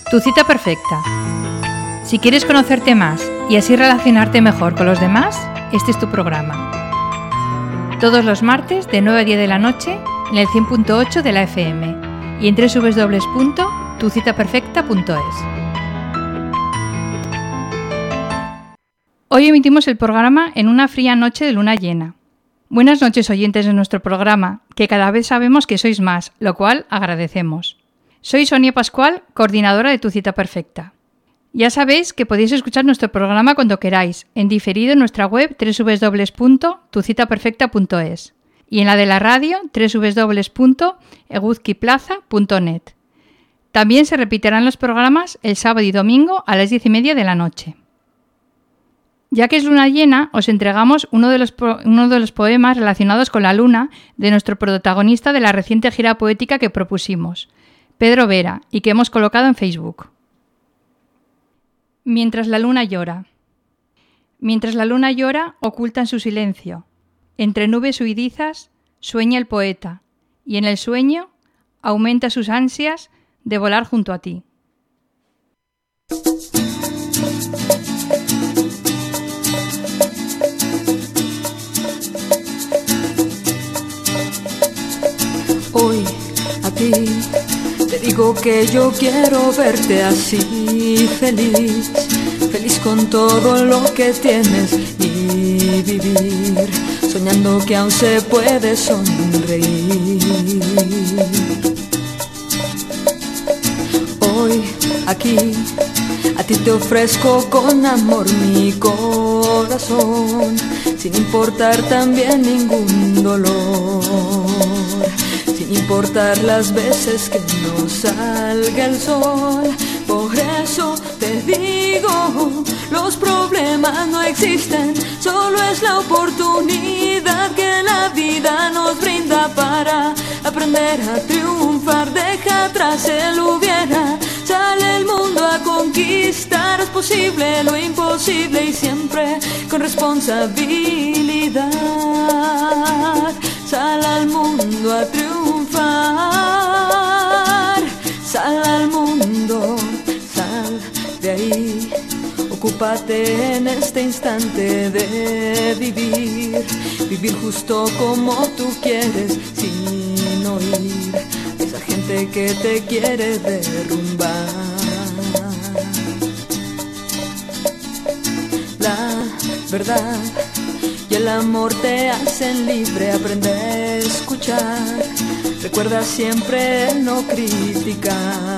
Tu cita perfecta. Si quieres conocerte más y así relacionarte mejor con los demás, este es tu programa. Todos los martes de 9 a 10 de la noche en el 100.8 de la FM y en www.tucitaperfecta.es. Hoy emitimos el programa en una fría noche de luna llena. Buenas noches, oyentes de nuestro programa, que cada vez sabemos que sois más, lo cual agradecemos. Soy Sonia Pascual, coordinadora de Tu Cita Perfecta. Ya sabéis que podéis escuchar nuestro programa cuando queráis, en diferido en nuestra web www.tucitaperfecta.es y en la de la radio www.eguzquiplaza.net. También se repetirán los programas el sábado y domingo a las 10:30 de la noche. Ya que es luna llena, os entregamos uno de los poemas relacionados con la luna de nuestro protagonista de la reciente gira poética que propusimos, Pedro Vera, y que hemos colocado en Facebook. Mientras la luna llora. Mientras la luna llora, oculta en su silencio. Entre nubes huidizas, sueña el poeta, y en el sueño aumenta sus ansias de volar junto a ti. Hoy a ti te digo que yo quiero verte así, feliz, feliz con todo lo que tienes y vivir, soñando que aún se puede sonreír. Hoy aquí a ti te ofrezco con amor mi corazón, sin importar también ningún dolor, sin importar las veces que no salga el sol. Por eso te digo, los problemas no existen, solo es la oportunidad que la vida nos brinda para aprender a triunfar. Deja atrás el hubiera, sale el mundo a conquistar. Es posible lo imposible y siempre con responsabilidad. Sal al mundo a triunfar, sal al mundo, sal de ahí. Ocúpate en este instante de vivir, vivir justo como tú quieres, sin oír a esa gente que te quiere derrumbar. La verdad y el amor te hacen libre, aprende a escuchar, recuerda siempre no criticar,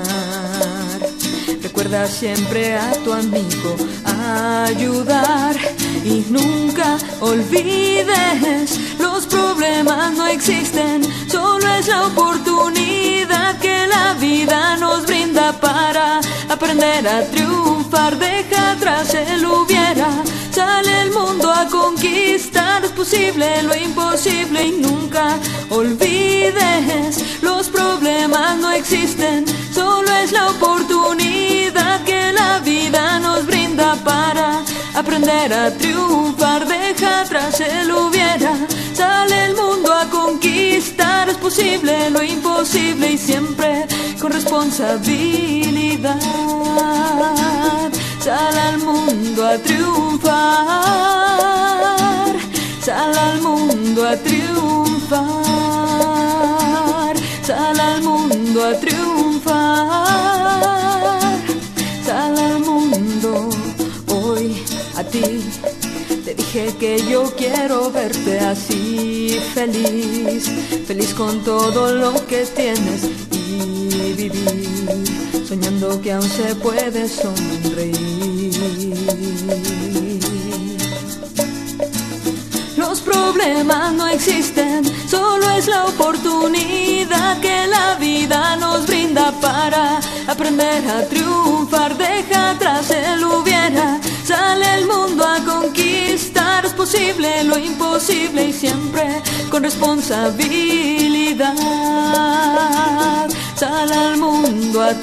recuerda siempre a tu amigo ayudar y nunca olvides, los problemas no existen, solo es la oportunidad que la vida nos brinda para aprender a triunfar. Deja atrás el hubiera, sale el mundo a conquistar. Es posible lo imposible y nunca olvides, los problemas no existen, solo es la oportunidad que la vida nos brinda para aprender a triunfar. Deja atrás el hubiera, sale el mundo a conquistar. Es posible lo imposible y siempre con responsabilidad. Sal al mundo a triunfar, sal al mundo a triunfar, sal al mundo a triunfar, sal al mundo. Hoy a ti te dije que yo quiero verte así, feliz, feliz con todo lo que tienes y vivir, soñando que aún se puede sonreír. Los problemas no existen, solo es la oportunidad que la vida nos brinda para aprender a triunfar. Deja atrás el hubiera, sale el mundo a conquistar. Es posible lo imposible y siempre con responsabilidad. Sal al mundo a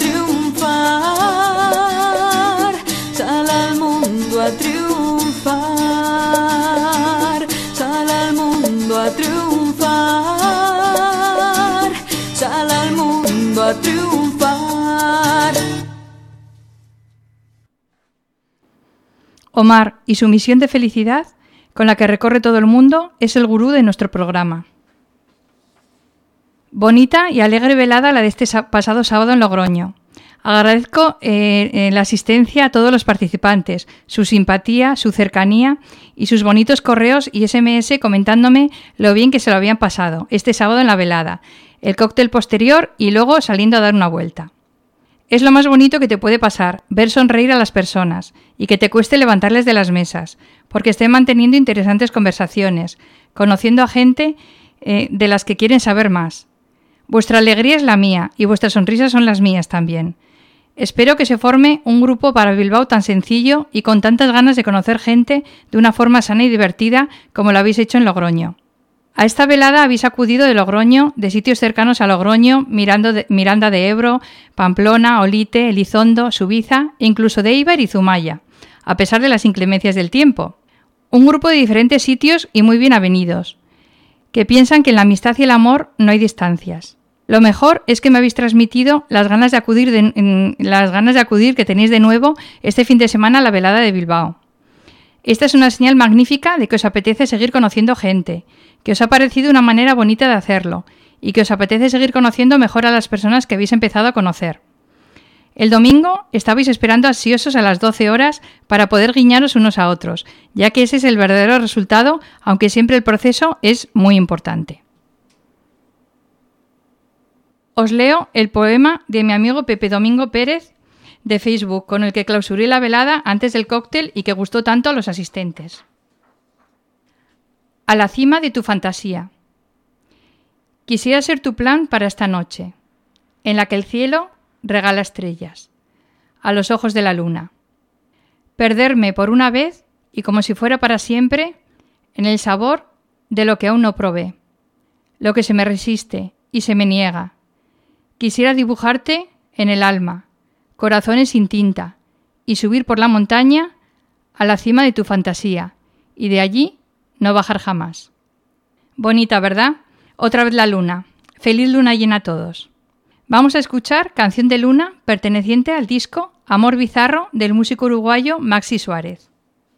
triunfar, sal al mundo a triunfar, sal al mundo a triunfar, sal al mundo a triunfar. Omar y su misión de felicidad, con la que recorre todo el mundo, es el gurú de nuestro programa. Bonita y alegre velada la de este pasado sábado en Logroño. Agradezco la asistencia a todos los participantes, su simpatía, su cercanía y sus bonitos correos y SMS comentándome lo bien que se lo habían pasado este sábado en la velada, el cóctel posterior y luego saliendo a dar una vuelta. Es lo más bonito que te puede pasar, ver sonreír a las personas y que te cueste levantarles de las mesas, porque estén manteniendo interesantes conversaciones, conociendo a gente de las que quieren saber más. Vuestra alegría es la mía y vuestras sonrisas son las mías también. Espero que se forme un grupo para Bilbao tan sencillo y con tantas ganas de conocer gente de una forma sana y divertida como lo habéis hecho en Logroño. A esta velada habéis acudido de Logroño, de sitios cercanos a Logroño, Miranda de Ebro, Pamplona, Olite, Elizondo, Subiza e incluso de Eibar y Zumaya, a pesar de las inclemencias del tiempo. Un grupo de diferentes sitios y muy bien avenidos, que piensan que en la amistad y el amor no hay distancias. Lo mejor es que me habéis transmitido las ganas de acudir que tenéis de nuevo este fin de semana a la velada de Bilbao. Esta es una señal magnífica de que os apetece seguir conociendo gente, que os ha parecido una manera bonita de hacerlo y que os apetece seguir conociendo mejor a las personas que habéis empezado a conocer. El domingo estabais esperando ansiosos a las 12 horas para poder guiñaros unos a otros, ya que ese es el verdadero resultado, aunque siempre el proceso es muy importante. Os leo el poema de mi amigo Pepe Domingo Pérez de Facebook, con el que clausuré la velada antes del cóctel y que gustó tanto a los asistentes. A la cima de tu fantasía. Quisiera ser tu plan para esta noche, en la que el cielo regala estrellas, a los ojos de la luna. Perderme por una vez y como si fuera para siempre en el sabor de lo que aún no probé, lo que se me resiste y se me niega. Quisiera dibujarte en el alma, corazones sin tinta, y subir por la montaña a la cima de tu fantasía, y de allí no bajar jamás. Bonita, ¿verdad? Otra vez la luna. Feliz luna llena a todos. Vamos a escuchar Canción de Luna, perteneciente al disco Amor Bizarro del músico uruguayo Maxi Suárez.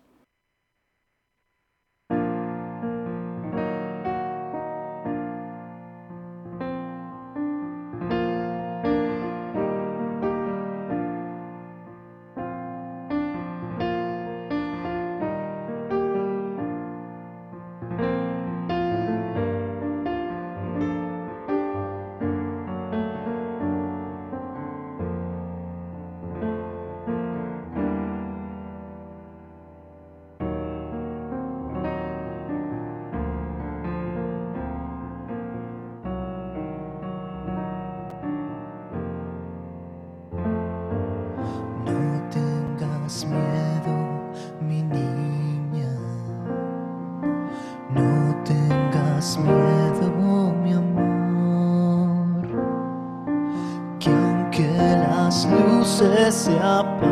Se apaguen,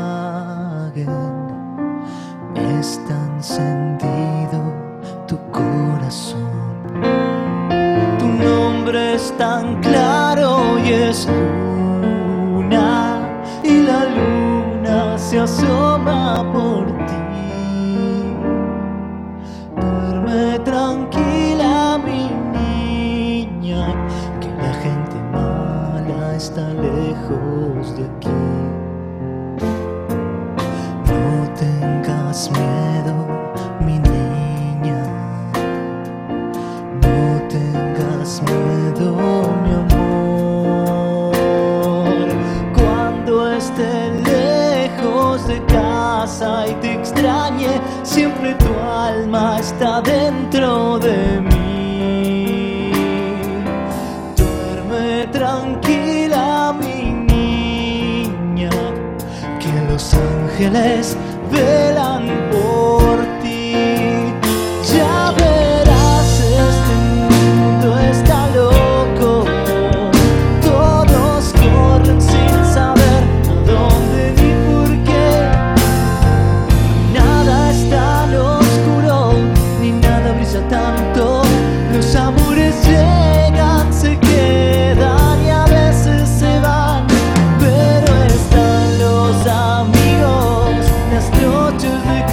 está encendido tu corazón. Tu nombre es tan claro y es luna, y la luna se asoma por ti. Duerme tranquila, mi niña, que la gente mala está lejos de aquí. No tengas miedo, mi niña. No tengas miedo, mi amor. Cuando esté lejos de casa y te extrañe, siempre tu alma está dentro de mí. Duerme tranquila, mi niña, que los ángeles velan por ti. Ya verás, este mundo está loco. Todos corren sin saber a dónde ni por qué. Nada es tan oscuro, ni nada brilla tanto. Los amores llegan, se quedan y a veces se van, pero están los amigos, las noches de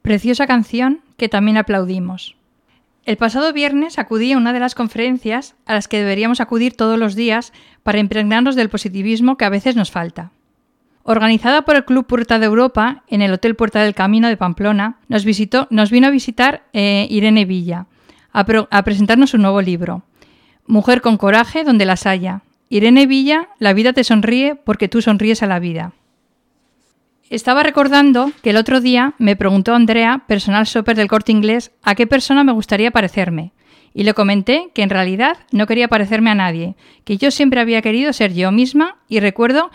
Preciosa canción que también aplaudimos. El pasado viernes acudí a una de las conferencias a las que deberíamos acudir todos los días para impregnarnos del positivismo que a veces nos falta. Organizada por el Club Puerta de Europa en el Hotel Puerta del Camino de Pamplona, nos vino a visitar Irene Villa a presentarnos su nuevo libro, Mujer con coraje donde las haya. Irene Villa, la vida te sonríe porque tú sonríes a la vida. Estaba recordando que el otro día me preguntó Andrea, personal shopper del Corte Inglés, a qué persona me gustaría parecerme. Y le comenté que en realidad no quería parecerme a nadie, que yo siempre había querido ser yo misma y recuerdo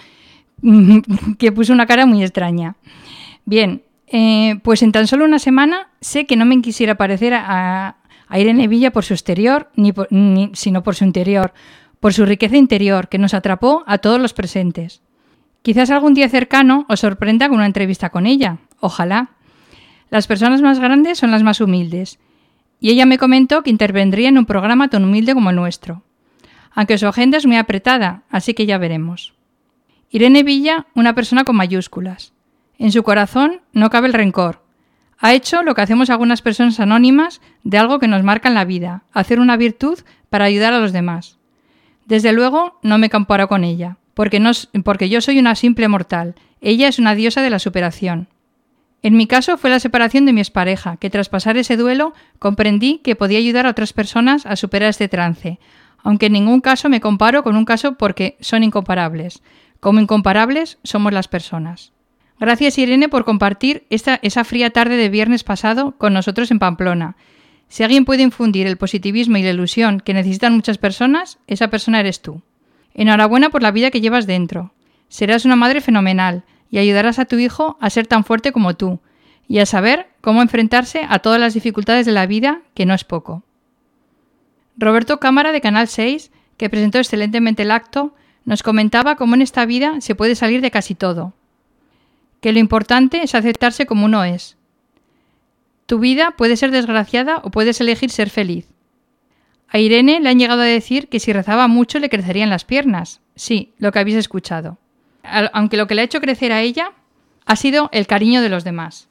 que puso una cara muy extraña. Bien, pues en tan solo una semana sé que no me quisiera parecer a Irene Villa por su exterior, sino por su interior, por su riqueza interior que nos atrapó a todos los presentes. Quizás algún día cercano os sorprenda con una entrevista con ella. Ojalá. Las personas más grandes son las más humildes. Y ella me comentó que intervendría en un programa tan humilde como el nuestro. Aunque su agenda es muy apretada, así que ya veremos. Irene Villa, una persona con mayúsculas. En su corazón no cabe el rencor. Ha hecho lo que hacemos algunas personas anónimas de algo que nos marca en la vida, hacer una virtud para ayudar a los demás. Desde luego no me comparo con ella. Porque yo soy una simple mortal. Ella es una diosa de la superación. En mi caso fue la separación de mi expareja, que tras pasar ese duelo comprendí que podía ayudar a otras personas a superar este trance, aunque en ningún caso me comparo con un caso porque son incomparables. Como incomparables somos las personas. Gracias Irene por compartir esa fría tarde de viernes pasado con nosotros en Pamplona. Si alguien puede infundir el positivismo y la ilusión que necesitan muchas personas, esa persona eres tú. Enhorabuena por la vida que llevas dentro. Serás una madre fenomenal y ayudarás a tu hijo a ser tan fuerte como tú y a saber cómo enfrentarse a todas las dificultades de la vida, que no es poco. Roberto Cámara de Canal 6, que presentó excelentemente el acto, nos comentaba cómo en esta vida se puede salir de casi todo. Que lo importante es aceptarse como uno es. Tu vida puede ser desgraciada o puedes elegir ser feliz. A Irene le han llegado a decir que si rezaba mucho le crecerían las piernas. Sí, lo que habéis escuchado. Aunque lo que le ha hecho crecer a ella ha sido el cariño de los demás.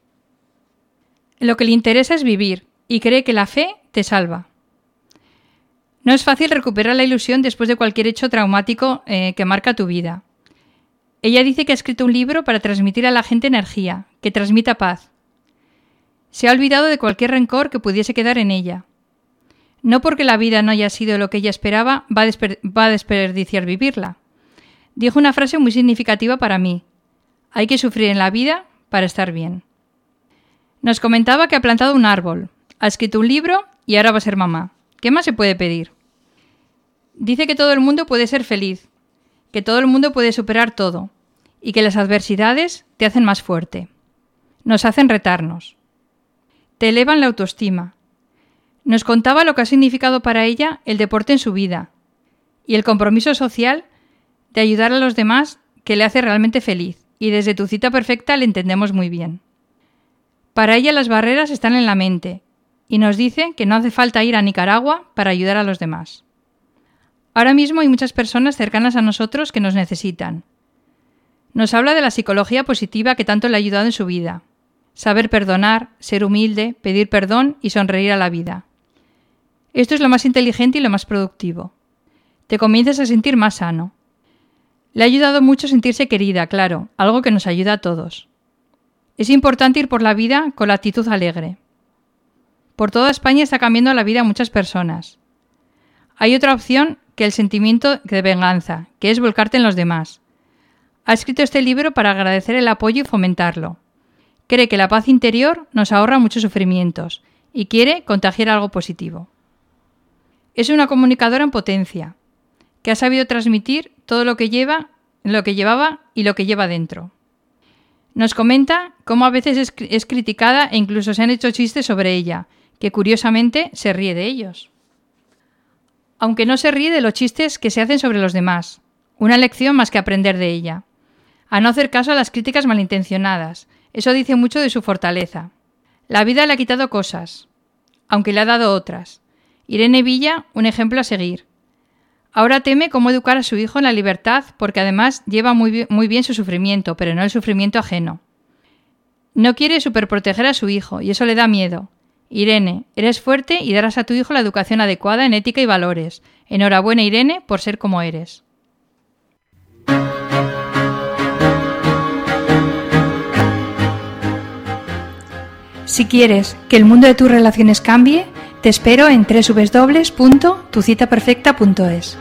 Lo que le interesa es vivir y cree que la fe te salva. No es fácil recuperar la ilusión después de cualquier hecho traumático que marca tu vida. Ella dice que ha escrito un libro para transmitir a la gente energía, que transmita paz. Se ha olvidado de cualquier rencor que pudiese quedar en ella. No porque la vida no haya sido lo que ella esperaba, va a desperdiciar vivirla. Dijo una frase muy significativa para mí. Hay que sufrir en la vida para estar bien. Nos comentaba que ha plantado un árbol, ha escrito un libro y ahora va a ser mamá. ¿Qué más se puede pedir? Dice que todo el mundo puede ser feliz, que todo el mundo puede superar todo y que las adversidades te hacen más fuerte. Nos hacen retarnos. Te elevan la autoestima. Nos contaba lo que ha significado para ella el deporte en su vida y el compromiso social de ayudar a los demás que le hace realmente feliz, y desde tu cita perfecta le entendemos muy bien. Para ella las barreras están en la mente y nos dice que no hace falta ir a Nicaragua para ayudar a los demás. Ahora mismo hay muchas personas cercanas a nosotros que nos necesitan. Nos habla de la psicología positiva que tanto le ha ayudado en su vida. Saber perdonar, ser humilde, pedir perdón y sonreír a la vida. Esto es lo más inteligente y lo más productivo. Te comienzas a sentir más sano. Le ha ayudado mucho sentirse querida, claro, algo que nos ayuda a todos. Es importante ir por la vida con la actitud alegre. Por toda España está cambiando la vida a muchas personas. Hay otra opción que el sentimiento de venganza, que es volcarte en los demás. Ha escrito este libro para agradecer el apoyo y fomentarlo. Cree que la paz interior nos ahorra muchos sufrimientos y quiere contagiar algo positivo. Es una comunicadora en potencia, que ha sabido transmitir todo lo que llevaba y lo que lleva dentro. Nos comenta cómo a veces es criticada e incluso se han hecho chistes sobre ella, que curiosamente se ríe de ellos. Aunque no se ríe de los chistes que se hacen sobre los demás, una lección más que aprender de ella. A no hacer caso a las críticas malintencionadas, eso dice mucho de su fortaleza. La vida le ha quitado cosas, aunque le ha dado otras. Irene Villa, un ejemplo a seguir. Ahora teme cómo educar a su hijo en la libertad porque además lleva muy bien su sufrimiento, pero no el sufrimiento ajeno. No quiere superproteger a su hijo y eso le da miedo. Irene, eres fuerte y darás a tu hijo la educación adecuada en ética y valores. Enhorabuena, Irene, por ser como eres. Si quieres que el mundo de tus relaciones cambie, te espero en www.tucitaperfecta.es.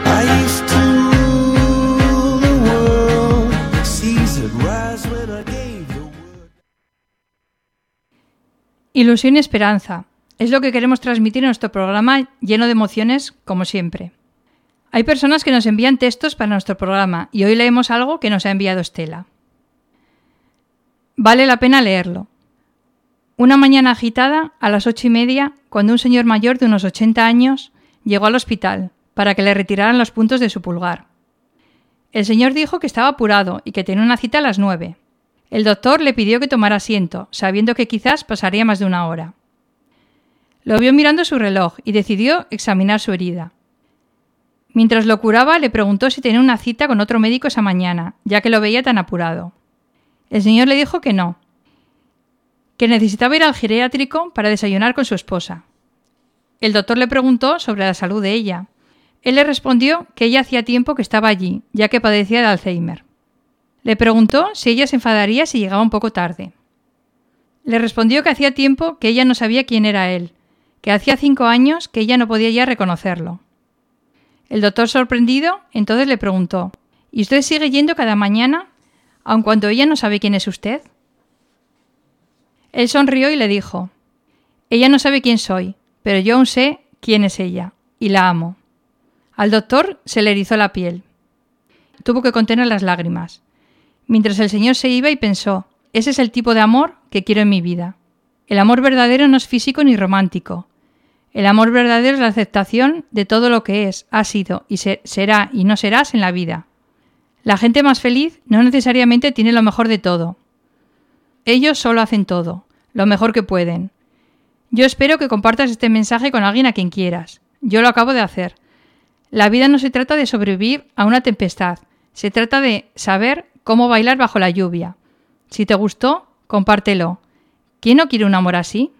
Ilusión y esperanza es lo que queremos transmitir en nuestro programa lleno de emociones, como siempre. Hay personas que nos envían textos para nuestro programa y hoy leemos algo que nos ha enviado Estela. Vale la pena leerlo. Una mañana agitada, a las 8:30, cuando un señor mayor de unos 80 años llegó al hospital para que le retiraran los puntos de su pulgar. El señor dijo que estaba apurado y que tenía una cita a las 9. El doctor le pidió que tomara asiento, sabiendo que quizás pasaría más de una hora. Lo vio mirando su reloj y decidió examinar su herida. Mientras lo curaba, le preguntó si tenía una cita con otro médico esa mañana, ya que lo veía tan apurado. El señor le dijo que no, que necesitaba ir al geriátrico para desayunar con su esposa. El doctor le preguntó sobre la salud de ella. Él le respondió que ella hacía tiempo que estaba allí, ya que padecía de Alzheimer. Le preguntó si ella se enfadaría si llegaba un poco tarde. Le respondió que hacía tiempo que ella no sabía quién era él, que hacía 5 años que ella no podía ya reconocerlo. El doctor, sorprendido, entonces le preguntó: ¿Y usted sigue yendo cada mañana, aun cuando ella no sabe quién es usted? Él sonrió y le dijo: Ella no sabe quién soy, pero yo aún sé quién es ella, y la amo. Al doctor se le erizó la piel. Tuvo que contener las lágrimas. Mientras el señor se iba y pensó: ese es el tipo de amor que quiero en mi vida. El amor verdadero no es físico ni romántico. El amor verdadero es la aceptación de todo lo que es, ha sido y será y no serás en la vida. La gente más feliz no necesariamente tiene lo mejor de todo. Ellos solo hacen todo, lo mejor que pueden. Yo espero que compartas este mensaje con alguien a quien quieras. Yo lo acabo de hacer. La vida no se trata de sobrevivir a una tempestad, se trata de saber cómo bailar bajo la lluvia. Si te gustó, compártelo. ¿Quién no quiere un amor así?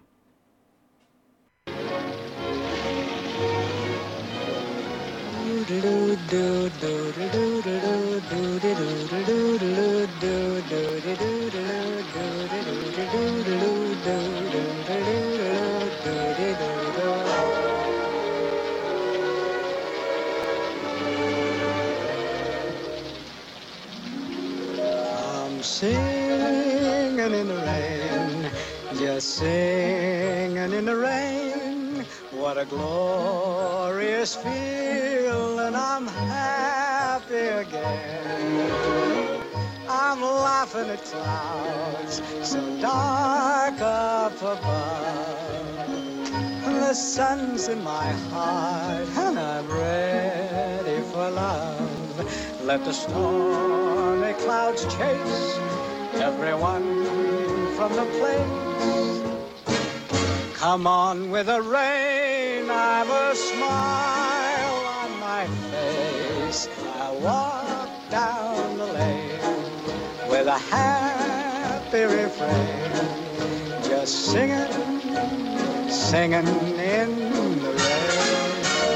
I'm singing in the rain, just singing in the rain. What a glorious feeling, I'm happy again. I'm laughing at clouds so dark up above. The sun's in my heart and I'm ready for love. Let the stormy clouds chase everyone from the place. Come on with the rain, I've a smile on my face. I walk down the lane with a happy refrain, just singing, singing in the rain,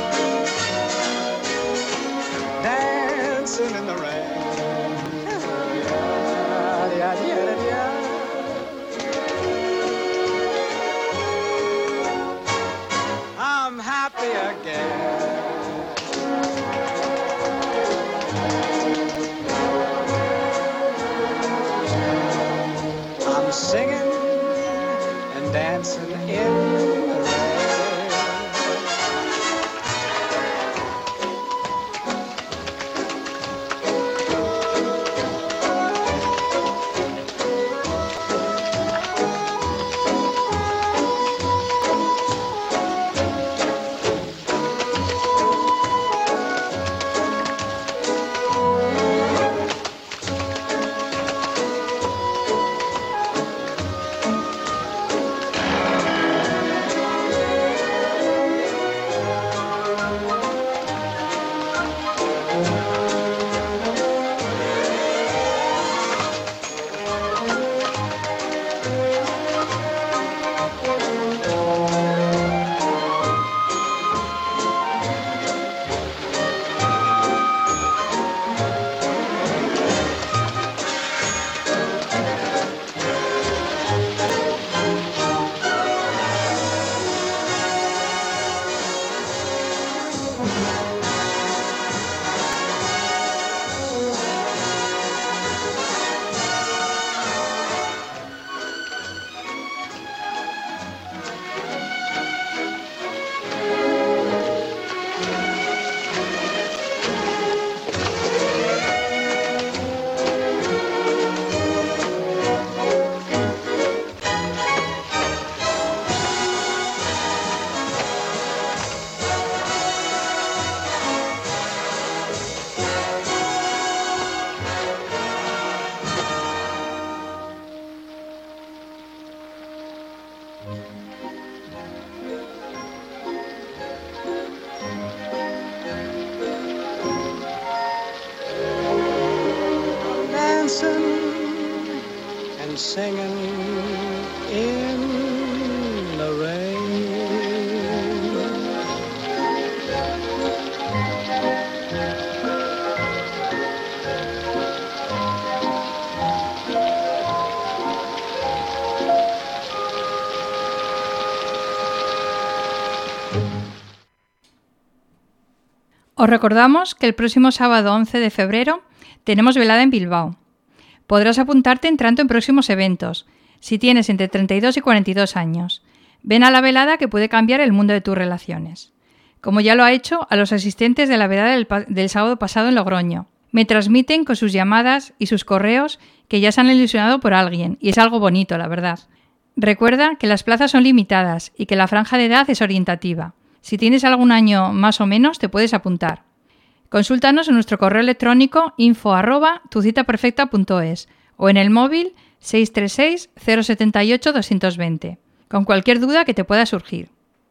dancing in the rain. I'm happy again. I'm singing and dancing in the rain. and singing in the rain. Os recordamos que el próximo sábado 11 de febrero tenemos velada en Bilbao. Podrás apuntarte entrando en próximos eventos, si tienes entre 32 y 42 años. Ven a la velada que puede cambiar el mundo de tus relaciones. Como ya lo ha hecho a los asistentes de la velada del sábado pasado en Logroño. Me transmiten con sus llamadas y sus correos que ya se han ilusionado por alguien, y es algo bonito, la verdad. Recuerda que las plazas son limitadas y que la franja de edad es orientativa. Si tienes algún año más o menos, te puedes apuntar. Consúltanos en nuestro correo electrónico info@tucitaperfecta.es o en el móvil 636 078 220, con cualquier duda que te pueda surgir.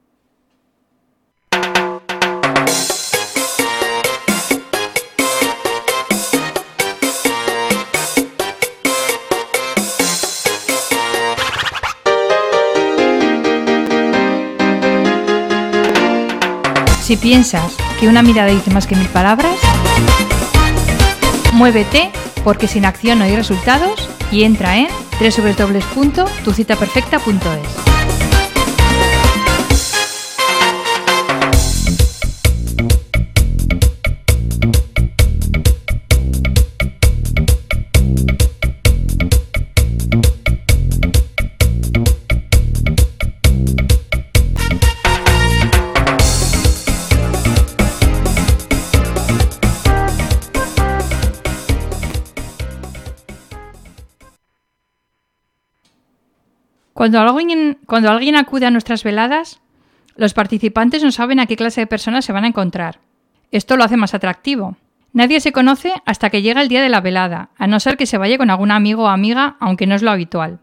Si piensas que una mirada dice más que 1000 palabras, muévete porque sin acción no hay resultados y entra en www.tucitaperfecta.es. Cuando alguien acude a nuestras veladas, los participantes no saben a qué clase de personas se van a encontrar. Esto lo hace más atractivo. Nadie se conoce hasta que llega el día de la velada, a no ser que se vaya con algún amigo o amiga, aunque no es lo habitual.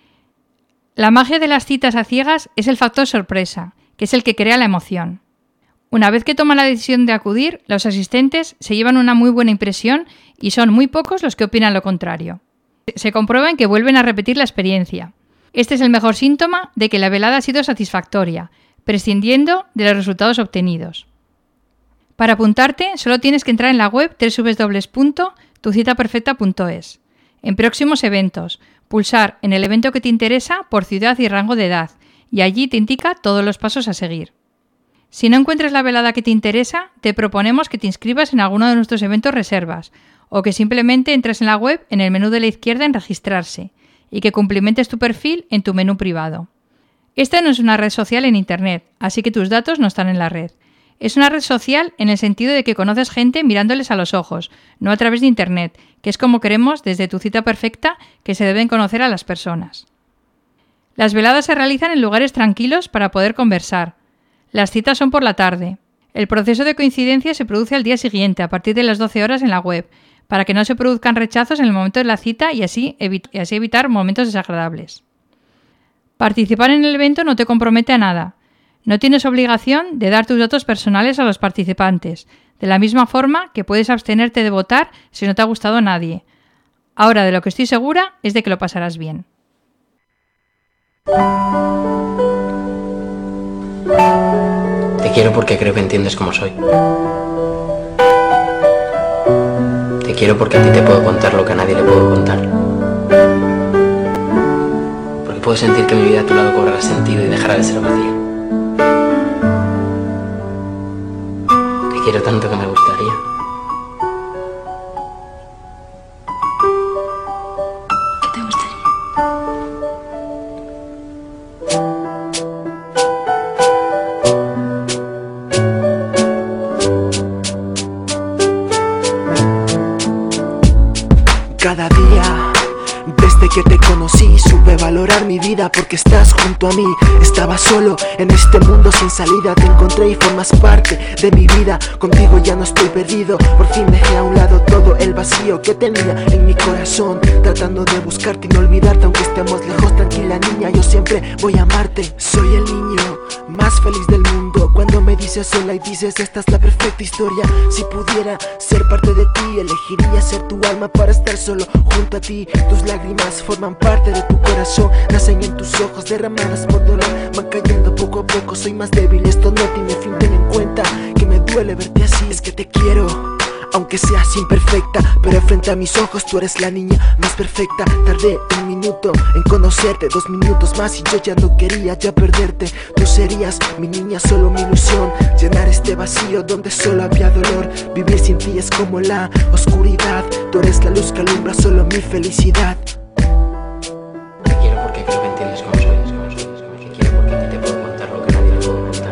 La magia de las citas a ciegas es el factor sorpresa, que es el que crea la emoción. Una vez que toman la decisión de acudir, los asistentes se llevan una muy buena impresión y son muy pocos los que opinan lo contrario. Se comprueba en que vuelven a repetir la experiencia. Este es el mejor síntoma de que la velada ha sido satisfactoria, prescindiendo de los resultados obtenidos. Para apuntarte, solo tienes que entrar en la web www.tucitaperfecta.es. En próximos eventos, pulsar en el evento que te interesa por ciudad y rango de edad, y allí te indica todos los pasos a seguir. Si no encuentras la velada que te interesa, te proponemos que te inscribas en alguno de nuestros eventos reservas, o que simplemente entres en la web en el menú de la izquierda en registrarse, y que cumplimentes tu perfil en tu menú privado. Esta no es una red social en Internet, así que tus datos no están en la red. Es una red social en el sentido de que conoces gente mirándoles a los ojos, no a través de Internet, que es como queremos desde Tu Cita Perfecta que se deben conocer a las personas. Las veladas se realizan en lugares tranquilos para poder conversar. Las citas son por la tarde. El proceso de coincidencia se produce al día siguiente, a partir de las 12 horas en la web, para que no se produzcan rechazos en el momento de la cita y así evitar momentos desagradables. Participar en el evento no te compromete a nada. No tienes obligación de dar tus datos personales a los participantes, de la misma forma que puedes abstenerte de votar si no te ha gustado a nadie. Ahora, de lo que estoy segura es de que lo pasarás bien. Te quiero porque creo que entiendes cómo soy. Te quiero porque a ti te puedo contar lo que a nadie le puedo contar. Porque puedo sentir que mi vida a tu lado cobrará sentido y dejará de ser vacía. Te quiero tanto que me gustaría. ¿Qué te gustaría? Cada día, desde que te conocí, supe valorar mi vida porque estás junto a mí. Estaba solo en este mundo sin salida, te encontré y formas parte de mi vida. Contigo ya no estoy perdido, por fin dejé a un lado todo el vacío que tenía en mi corazón, tratando de buscarte y no olvidarte aunque estemos lejos. Tranquila niña, yo siempre voy a amarte. Soy el niño más feliz del mundo. Cuando me dices sola y dices esta es la perfecta historia. Si pudiera ser parte de ti, elegiría ser tu alma para estar solo junto a ti. Tus lágrimas forman parte de tu corazón, nacen en tus ojos derramadas por dolor, van cayendo poco a poco. Soy más débil, esto no tiene fin, ten en cuenta que me duele verte así. Es que te quiero, aunque seas imperfecta, pero frente a mis ojos tú eres la niña más perfecta. Tardé 1 minuto en conocerte, 2 minutos más y yo ya no quería ya perderte. Tú serías mi niña, solo mi ilusión, llenar este vacío donde solo había dolor. Vivir sin ti es como la oscuridad, tú eres la luz que alumbra solo mi felicidad. Te quiero porque quiero que entiendas cómo soy. Te quiero porque a ti te puedo contar lo que nadie le puedo contar.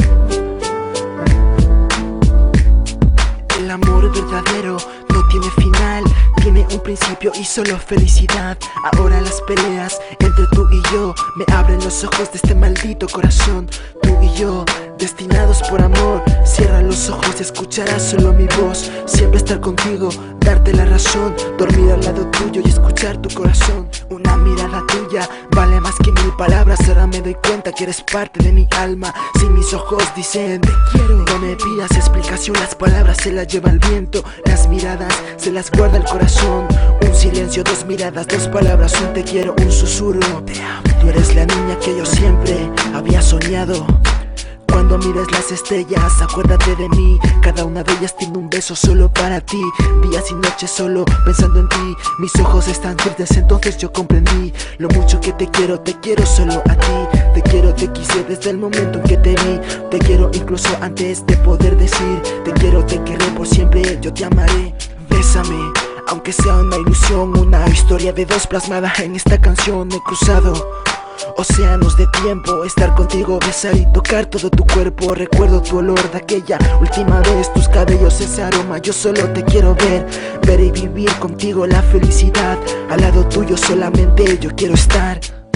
El amor verdadero no tiene final, tiene un principio y solo felicidad. Ahora las peleas entre tú y yo me abren los ojos de este maldito corazón. Tú y yo, destinados por amor. Cierra los ojos y escucharás solo mi voz. Siempre estar contigo, darte la razón, dormir al lado tuyo y escuchar tu corazón. Una mirada tuya vale más que 1000 palabras. Ahora me doy cuenta que eres parte de mi alma. Si mis ojos dicen te quiero, no me pidas explicación, las palabras se las lleva el viento. Las miradas se las guarda el corazón. Un silencio, 2 miradas, 2 palabras, un te quiero, un susurro. Te amo. Tú eres la niña que yo siempre había soñado. Cuando mires las estrellas, acuérdate de mí. Cada una de ellas tiene un beso solo para ti. Días y noches solo pensando en ti. Mis ojos están tristes, entonces yo comprendí lo mucho que te quiero solo a ti. Te quiero, te quise desde el momento en que te vi. Te quiero incluso antes de poder decir te quiero, te querré por siempre, yo te amaré. Bésame, aunque sea una ilusión, una historia de 2 plasmada en esta canción. He cruzado océanos de tiempo, estar contigo, besar y tocar todo tu cuerpo. Recuerdo tu olor de aquella última vez, tus cabellos, ese aroma. Yo solo te quiero ver y vivir contigo la felicidad. Al lado tuyo solamente yo quiero estar.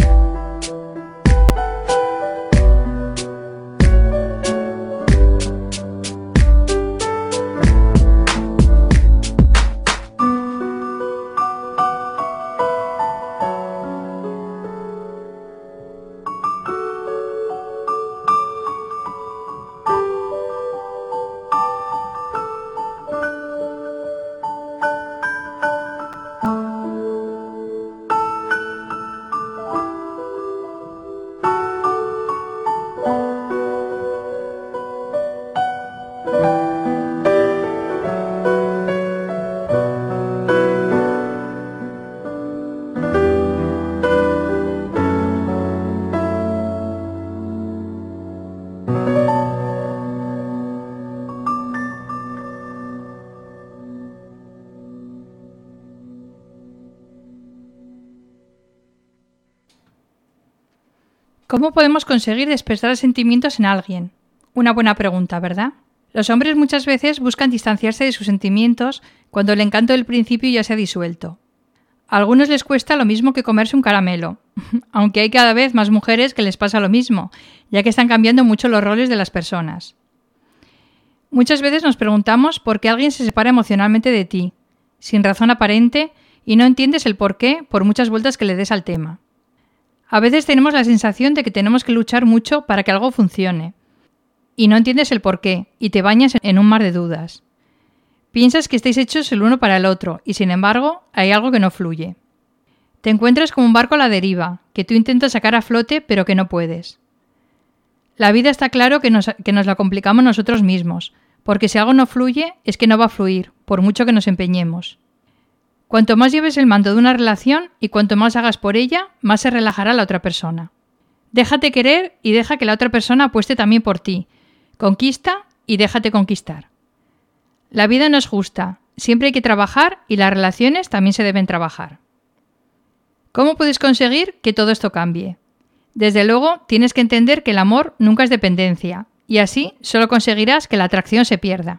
¿Cómo podemos conseguir despertar sentimientos en alguien? Una buena pregunta, ¿verdad? Los hombres muchas veces buscan distanciarse de sus sentimientos cuando el encanto del principio ya se ha disuelto. A algunos les cuesta lo mismo que comerse un caramelo, aunque hay cada vez más mujeres que les pasa lo mismo, ya que están cambiando mucho los roles de las personas. Muchas veces nos preguntamos por qué alguien se separa emocionalmente de ti, sin razón aparente, y no entiendes el por qué por muchas vueltas que le des al tema. A veces tenemos la sensación de que tenemos que luchar mucho para que algo funcione, y no entiendes el por qué, y te bañas en un mar de dudas. Piensas que estáis hechos el uno para el otro, y sin embargo, hay algo que no fluye. Te encuentras como un barco a la deriva, que tú intentas sacar a flote, pero que no puedes. La vida está claro que nos la complicamos nosotros mismos, porque si algo no fluye, es que no va a fluir, por mucho que nos empeñemos. Cuanto más lleves el mando de una relación y cuanto más hagas por ella, más se relajará la otra persona. Déjate querer y deja que la otra persona apueste también por ti. Conquista y déjate conquistar. La vida no es justa, siempre hay que trabajar y las relaciones también se deben trabajar. ¿Cómo puedes conseguir que todo esto cambie? Desde luego, tienes que entender que el amor nunca es dependencia, y así solo conseguirás que la atracción se pierda.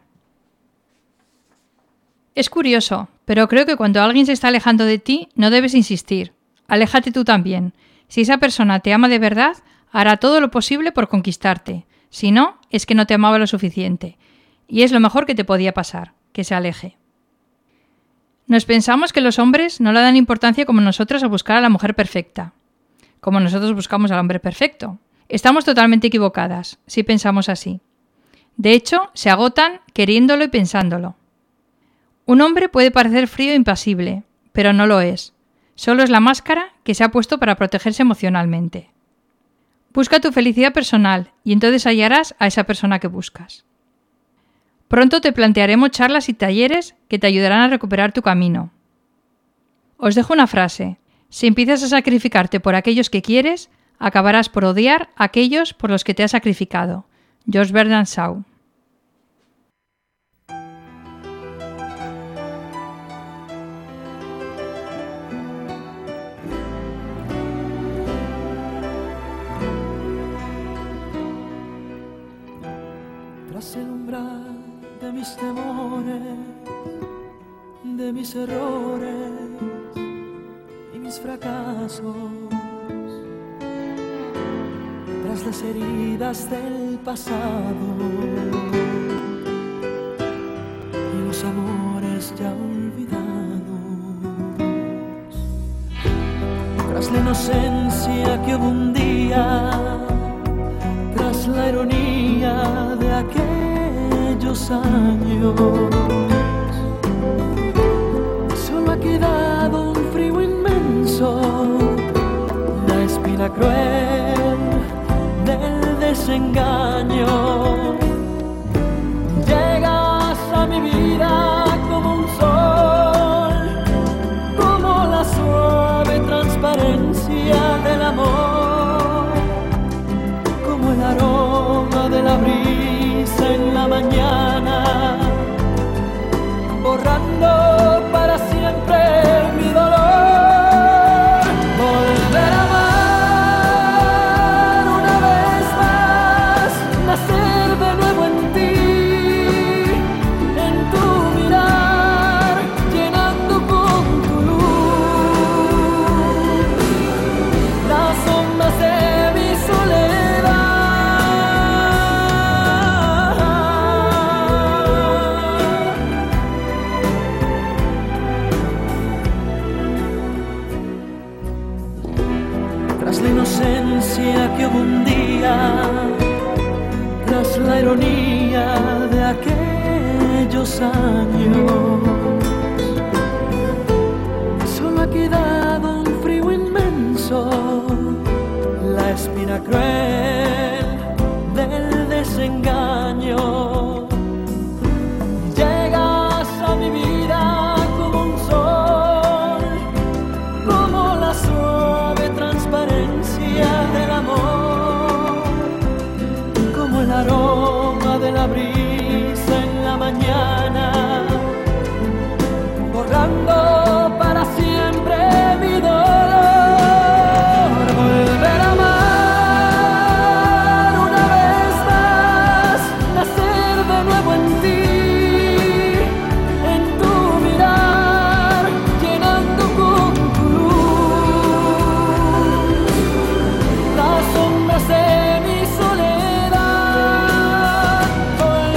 Es curioso, pero creo que cuando alguien se está alejando de ti, no debes insistir. Aléjate tú también. Si esa persona te ama de verdad, hará todo lo posible por conquistarte. Si no, es que no te amaba lo suficiente. Y es lo mejor que te podía pasar, que se aleje. Nos pensamos que los hombres no le dan importancia como nosotros a buscar a la mujer perfecta, como nosotros buscamos al hombre perfecto. Estamos totalmente equivocadas si pensamos así. De hecho, se agotan queriéndolo y pensándolo. Un hombre puede parecer frío e impasible, pero no lo es. Solo es la máscara que se ha puesto para protegerse emocionalmente. Busca tu felicidad personal y entonces hallarás a esa persona que buscas. Pronto te plantearemos charlas y talleres que te ayudarán a recuperar tu camino. Os dejo una frase. Si empiezas a sacrificarte por aquellos que quieres, acabarás por odiar a aquellos por los que te has sacrificado. George Bernard Shaw. Tras el umbral de mis temores, de mis errores y mis fracasos, tras las heridas del pasado y los amores ya olvidados, tras la inocencia que hubo un día, tras la ironía de aquellos años, solo ha quedado un frío inmenso, la espina cruel del desengaño. Llegas a mi vida como un sol, como la suave transparencia del amor, como el aroma de la brisa en la mañana, borrando para siempre mi dolor. Volver a amar una vez más, nacer de nuevo en ti, en tu mirar, llenando con tu luz las ondas de mi soledad. Tras la inocencia que hubo un día, tras la ironía de aquellos años, solo ha quedado un frío inmenso, la espina cruel del desengaño. Llegas a mi vida como un sol, como la suave transparencia del amor, como el aroma de la brisa en la mañana, borrando para siempre mi dolor. Volver a amar una vez más, nacer de nuevo en ti, en tu mirar, llenando con tu luz las sombras de mi soledad. Volver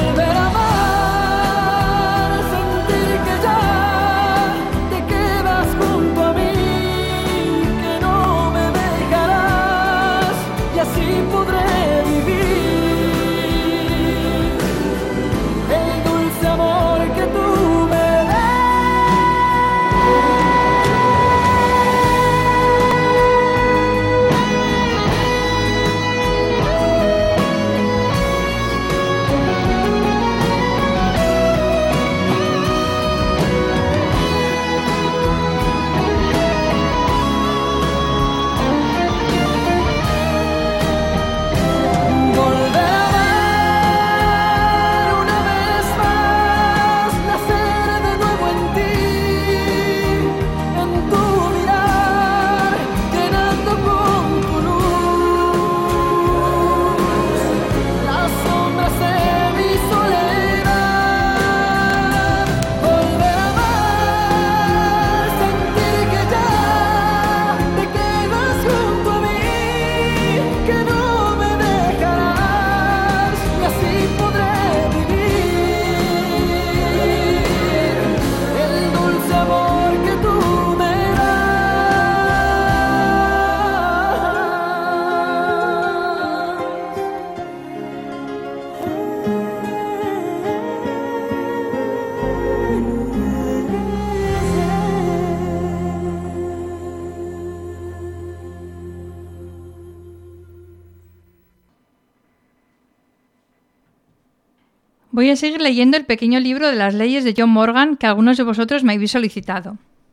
Voy a seguir leyendo el pequeño libro de las leyes de John Morgan que algunos de vosotros me habéis solicitado.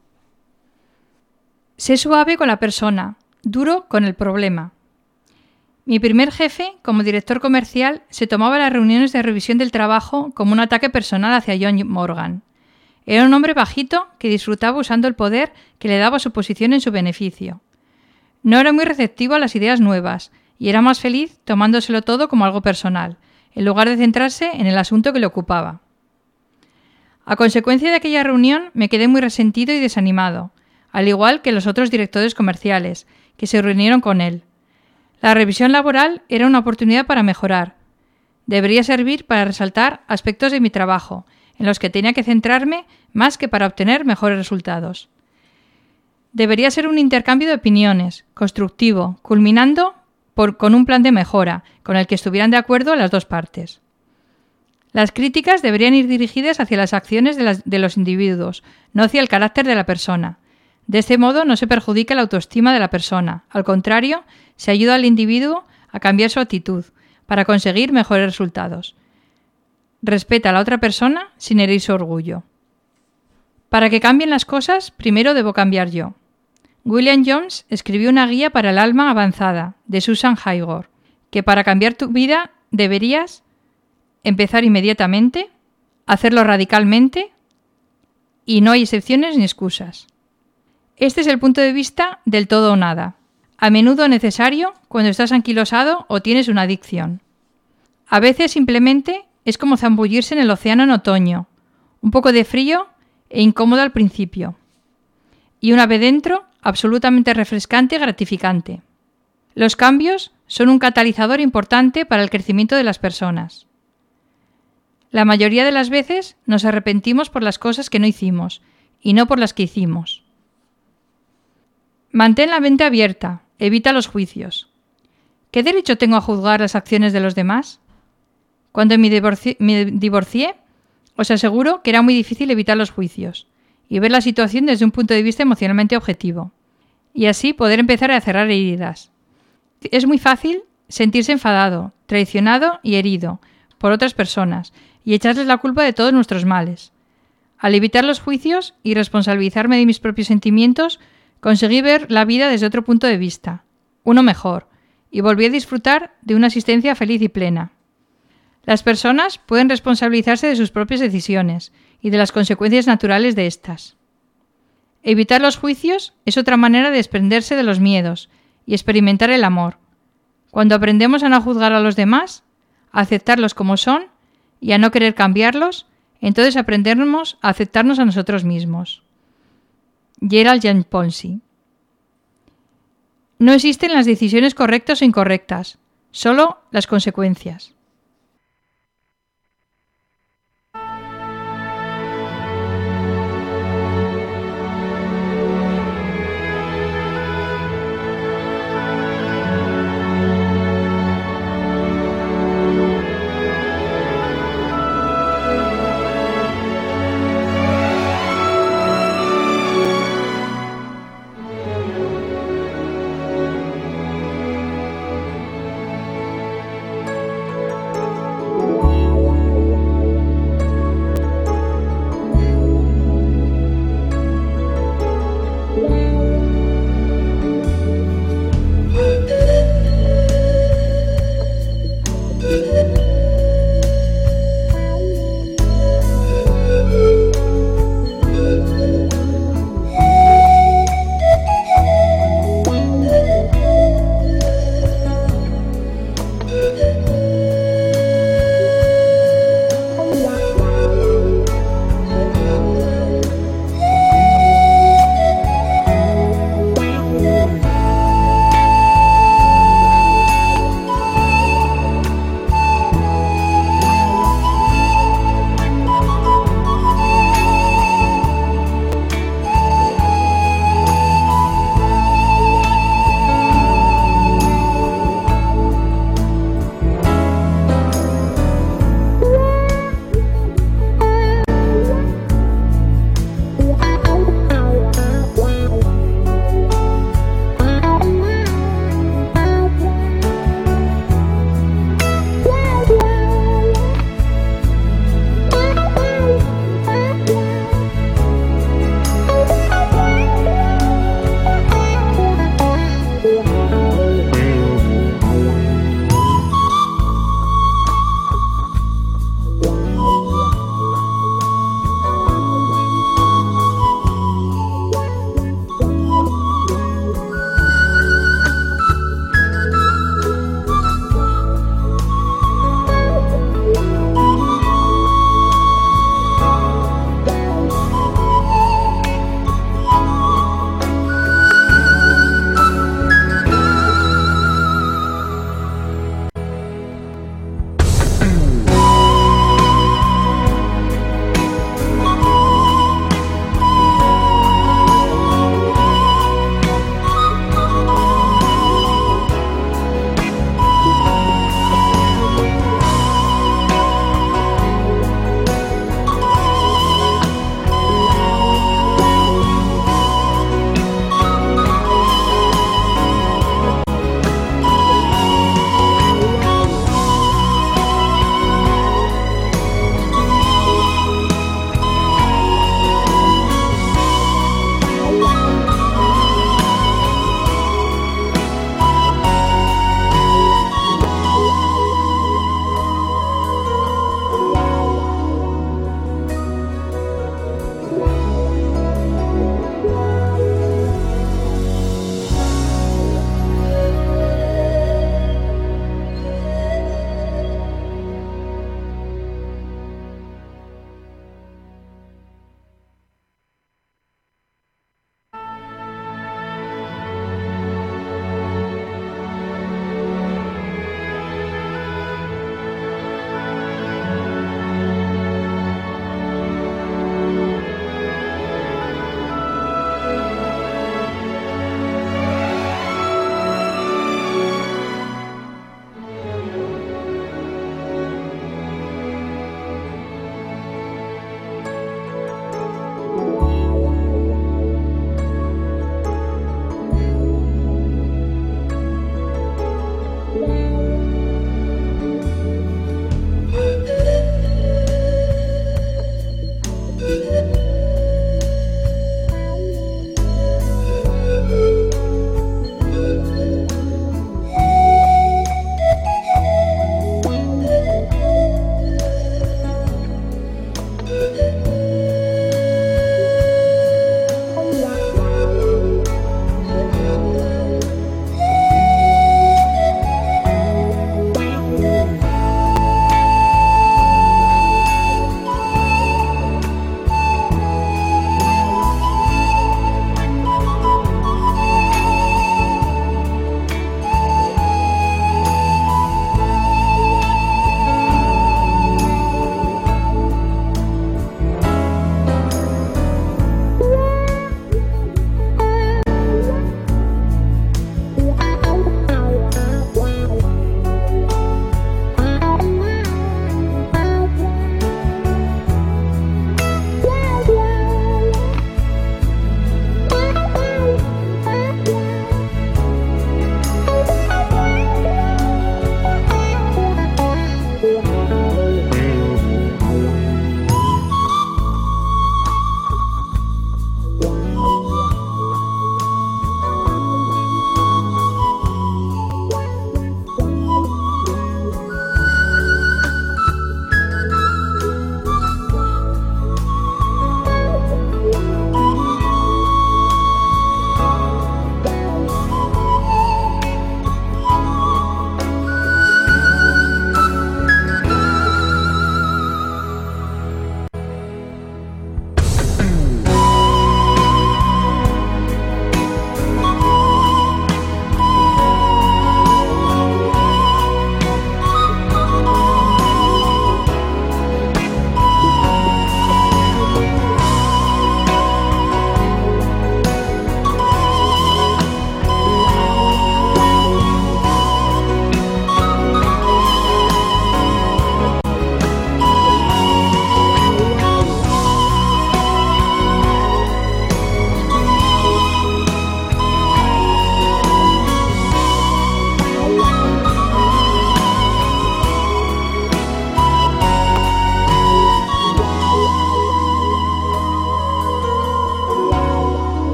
Sé suave con la persona, duro con el problema. Mi primer jefe, como director comercial, se tomaba las reuniones de revisión del trabajo como un ataque personal hacia John Morgan. Era un hombre bajito que disfrutaba usando el poder que le daba su posición en su beneficio. No era muy receptivo a las ideas nuevas y era más feliz tomándoselo todo como algo personal, en lugar de centrarse en el asunto que le ocupaba. A consecuencia de aquella reunión me quedé muy resentido y desanimado, al igual que los otros directores comerciales, que se reunieron con él. La revisión laboral era una oportunidad para mejorar. Debería servir para resaltar aspectos de mi trabajo, en los que tenía que centrarme más que para obtener mejores resultados. Debería ser un intercambio de opiniones, constructivo, culminando con un plan de mejora, con el que estuvieran de acuerdo las dos partes. Las críticas deberían ir dirigidas hacia las acciones de los individuos, no hacia el carácter de la persona. De este modo no se perjudica la autoestima de la persona, al contrario, se ayuda al individuo a cambiar su actitud, para conseguir mejores resultados. Respeta a la otra persona sin herir su orgullo. Para que cambien las cosas, primero debo cambiar yo. William Jones escribió una guía para el alma avanzada, de Susan Hayward, que para cambiar tu vida deberías empezar inmediatamente, hacerlo radicalmente y no hay excepciones ni excusas. Este es el punto de vista del todo o nada, a menudo necesario cuando estás anquilosado o tienes una adicción. A veces simplemente es como zambullirse en el océano en otoño, un poco de frío e incómodo al principio, y una vez dentro, absolutamente refrescante y gratificante. Los cambios son un catalizador importante para el crecimiento de las personas. La mayoría de las veces nos arrepentimos por las cosas que no hicimos y no por las que hicimos. Mantén la mente abierta, evita los juicios. ¿Qué derecho tengo a juzgar las acciones de los demás? Cuando me divorcié, os aseguro que era muy difícil evitar los juicios y ver la situación desde un punto de vista emocionalmente objetivo, y así poder empezar a cerrar heridas. Es muy fácil sentirse enfadado, traicionado y herido por otras personas y echarles la culpa de todos nuestros males. Al evitar los juicios y responsabilizarme de mis propios sentimientos, conseguí ver la vida desde otro punto de vista, uno mejor, y volví a disfrutar de una existencia feliz y plena. Las personas pueden responsabilizarse de sus propias decisiones y de las consecuencias naturales de estas. Evitar los juicios es otra manera de desprenderse de los miedos y experimentar el amor. Cuando aprendemos a no juzgar a los demás, a aceptarlos como son y a no querer cambiarlos, entonces aprendemos a aceptarnos a nosotros mismos. Gerald Jan Ponsi. No existen las decisiones correctas o incorrectas, solo las consecuencias.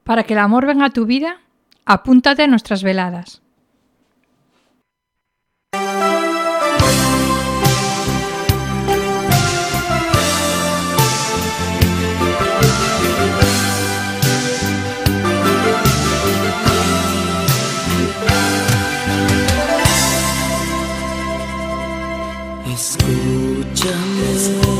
Para que el amor venga a tu vida, apúntate a nuestras veladas. Escúchame,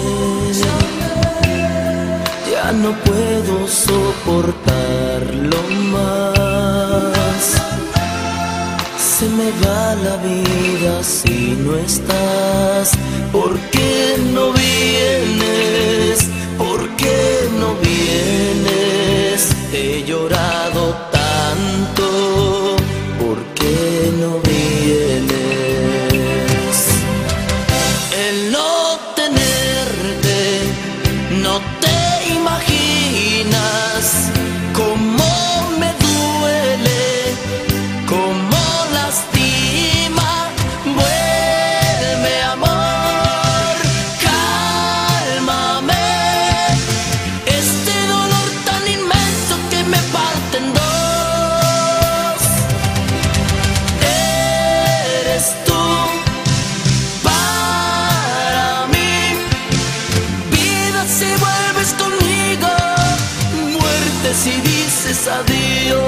ya no puedo soportarlo más. Se me va la vida si no estás. ¿Por qué no vienes? ¿Por qué no vienes? He llorado tanto. ¿Por qué no vienes? El no tenerte, no te imaginas cómo me duele, cómo lastima. Vuelve, amor, cálmame. Este dolor tan inmenso que me parte en dos. Eres tú. Si dices adiós.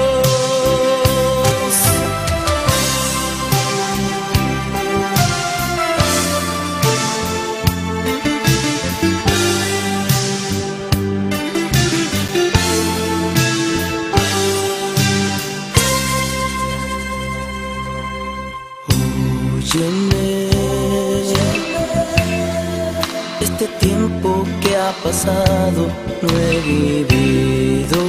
Óyeme, este tiempo que ha pasado no he vivido.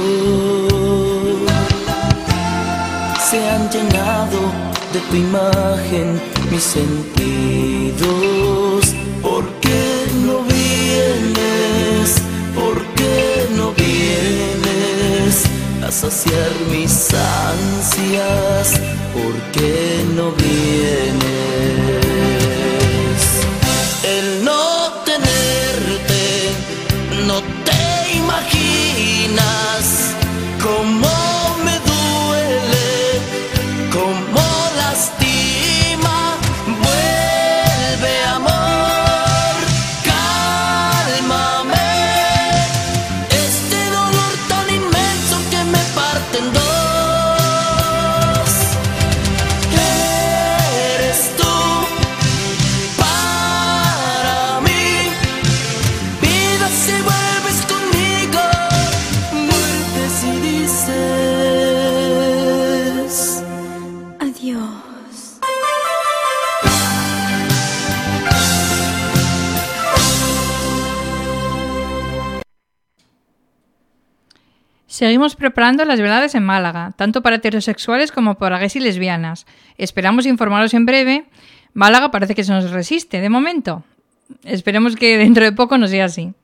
Se han llenado de tu imagen mis sentidos. ¿Por qué no vienes? ¿Por qué no vienes a saciar mis ansias? ¿Por qué no vienes? El no tenerte, no te imaginas cómo me duele, cómo lastima. Vuelve, amor, cálmame. Este dolor tan inmenso que me parte en dos. Eres tú para mí. Vida si vuelves conmigo, muerte si dices Adiós. Seguimos preparando las veladas en Málaga, tanto para heterosexuales como para gays y lesbianas. Esperamos informaros en breve. Málaga parece que se nos resiste, de momento. Esperemos que dentro de poco no sea así.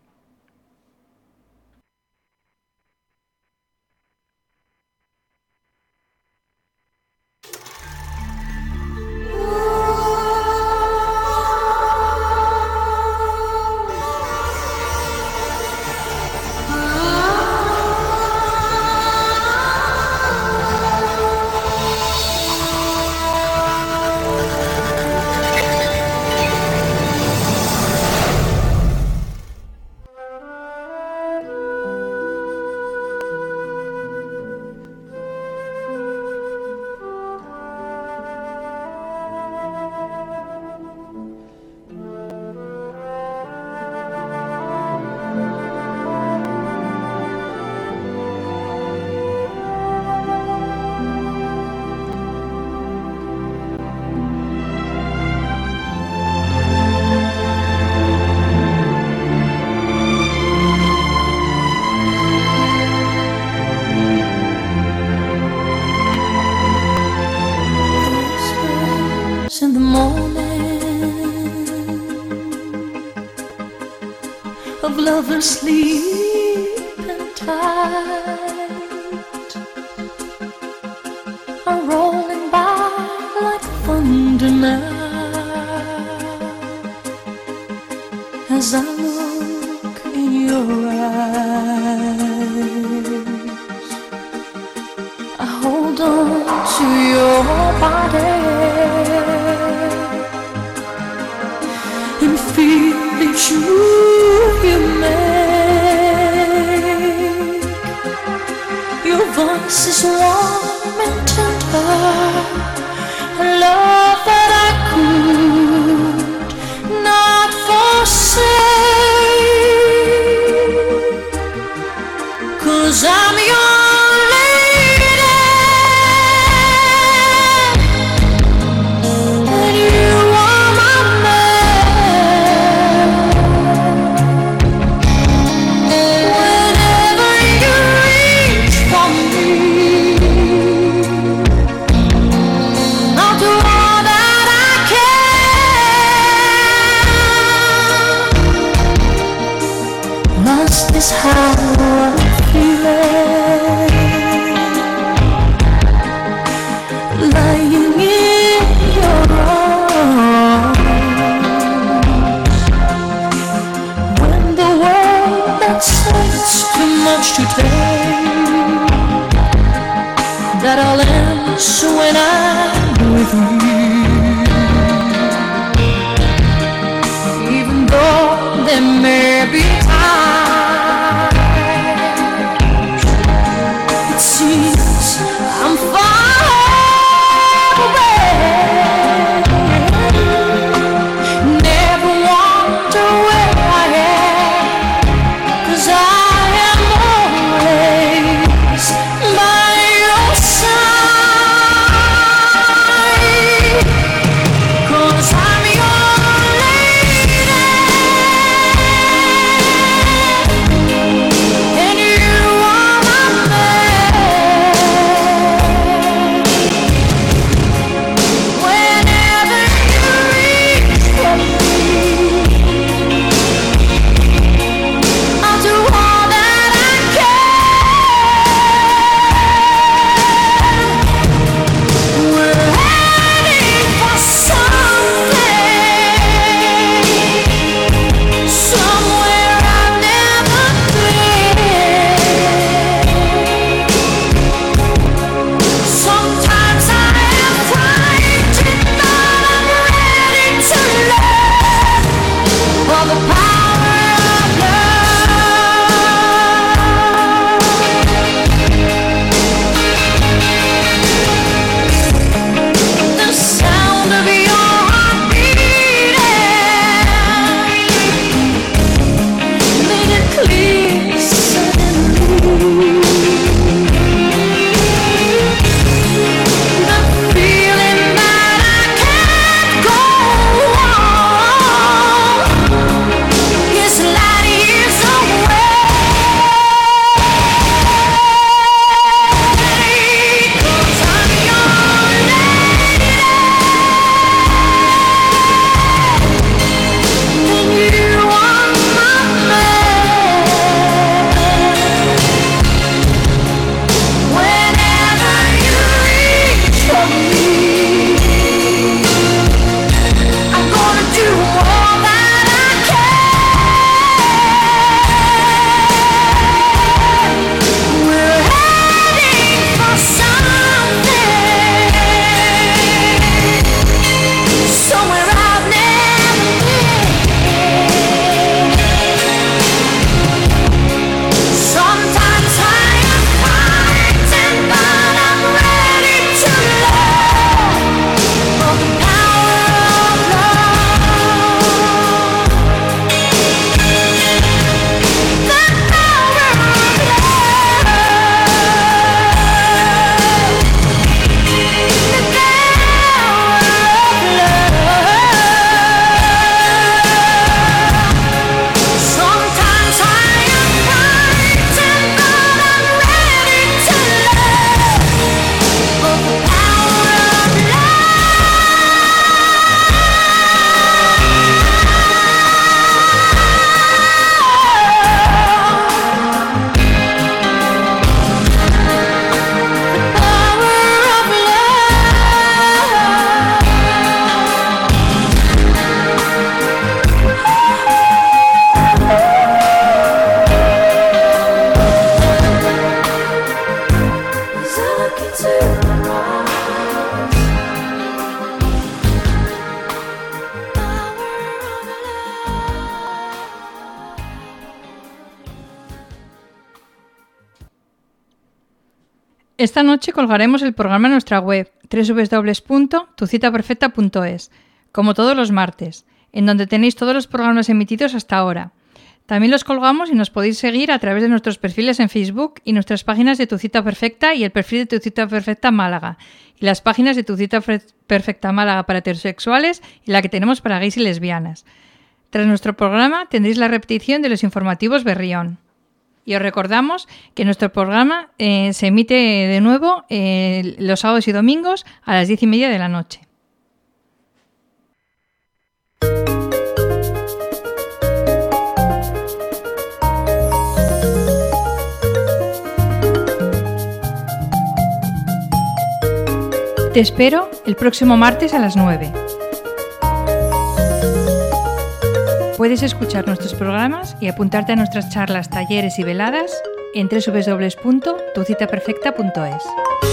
In the morning of lovers sleeping tight are rolling by like thunder now as I look in your eyes. to your body and feel the truth you make. Your voice is warm and tender, a love that I could not forsake, 'cause I'm your lady and you are my man. Whenever you reach for me, I'll do all that I can. Lost is how I'm feeling, lying in your arms. When the world that says too much to take, that all ends when I'm with you. Even though there may be times it seems I'm far away, never wonder where I am, 'cause I am always by your side. Esta noche colgaremos el programa en nuestra web www.tucitaperfecta.es, como todos los martes, en donde tenéis todos los programas emitidos hasta ahora. También los colgamos y nos podéis seguir a través de nuestros perfiles en Facebook y nuestras páginas de Tu Cita Perfecta y el perfil de Tu Cita Perfecta Málaga, y las páginas de Tu Cita Perfecta Málaga para heterosexuales y la que tenemos para gays y lesbianas. Tras nuestro programa tendréis la repetición de los informativos Berrión. Y os recordamos que nuestro programa se emite de nuevo los sábados y domingos a las 10:30 de la noche. Te espero el próximo martes a las 9. Puedes escuchar nuestros programas y apuntarte a nuestras charlas, talleres y veladas en www.tucitaperfecta.es.